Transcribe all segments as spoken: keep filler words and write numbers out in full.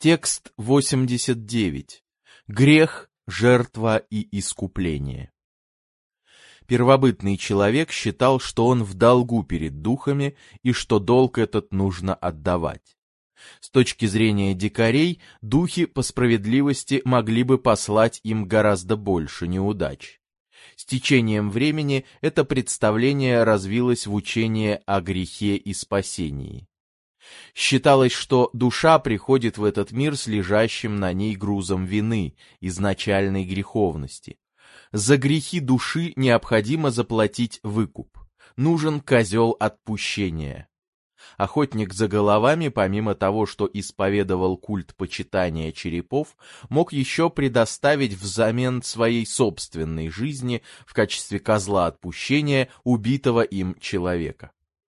Текст восемьдесят девять. Грех, жертва и искупление. Первобытный человек считал, что он в долгу перед духами и что долг этот нужно отдавать. С точки зрения дикарей, духи по справедливости могли бы послать им гораздо больше неудач. С течением времени это представление развилось в учение о грехе и спасении. Считалось, что душа приходит в этот мир с лежащим на ней грузом вины, изначальной греховности. За грехи души необходимо заплатить выкуп. Нужен козел отпущения. Охотник за головами, помимо того, что исповедовал культ почитания черепов, мог еще предоставить взамен своей собственной жизни в качестве козла отпущения убитого им человека.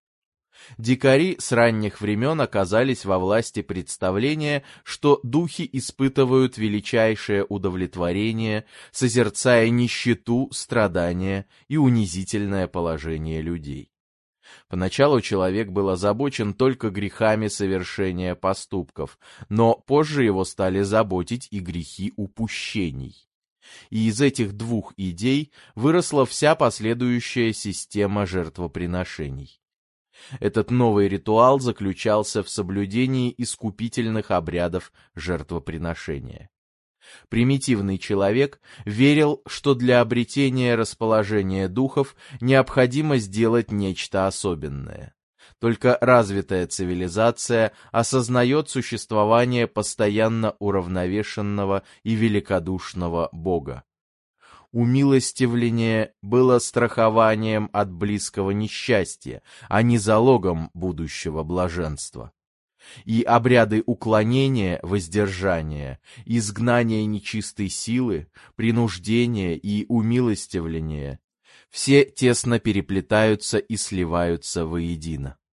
Дикари с ранних времен оказались во власти представления, что духи испытывают величайшее удовлетворение, созерцая нищету, страдания и унизительное положение людей. Поначалу человек был озабочен только грехами совершения поступков, но позже его стали заботить и грехи упущений. И из этих двух идей выросла вся последующая система жертвоприношений. Этот новый ритуал заключался в соблюдении искупительных обрядов жертвоприношения. Примитивный человек верил, что для обретения расположения духов необходимо сделать нечто особенное. Только развитая цивилизация осознает существование постоянно уравновешенного и великодушного Бога. Умилостивление было страхованием от близкого несчастья, а не залогом будущего блаженства. И обряды уклонения, воздержания, изгнания нечистой силы, принуждения и умилостивления все тесно переплетаются и сливаются воедино.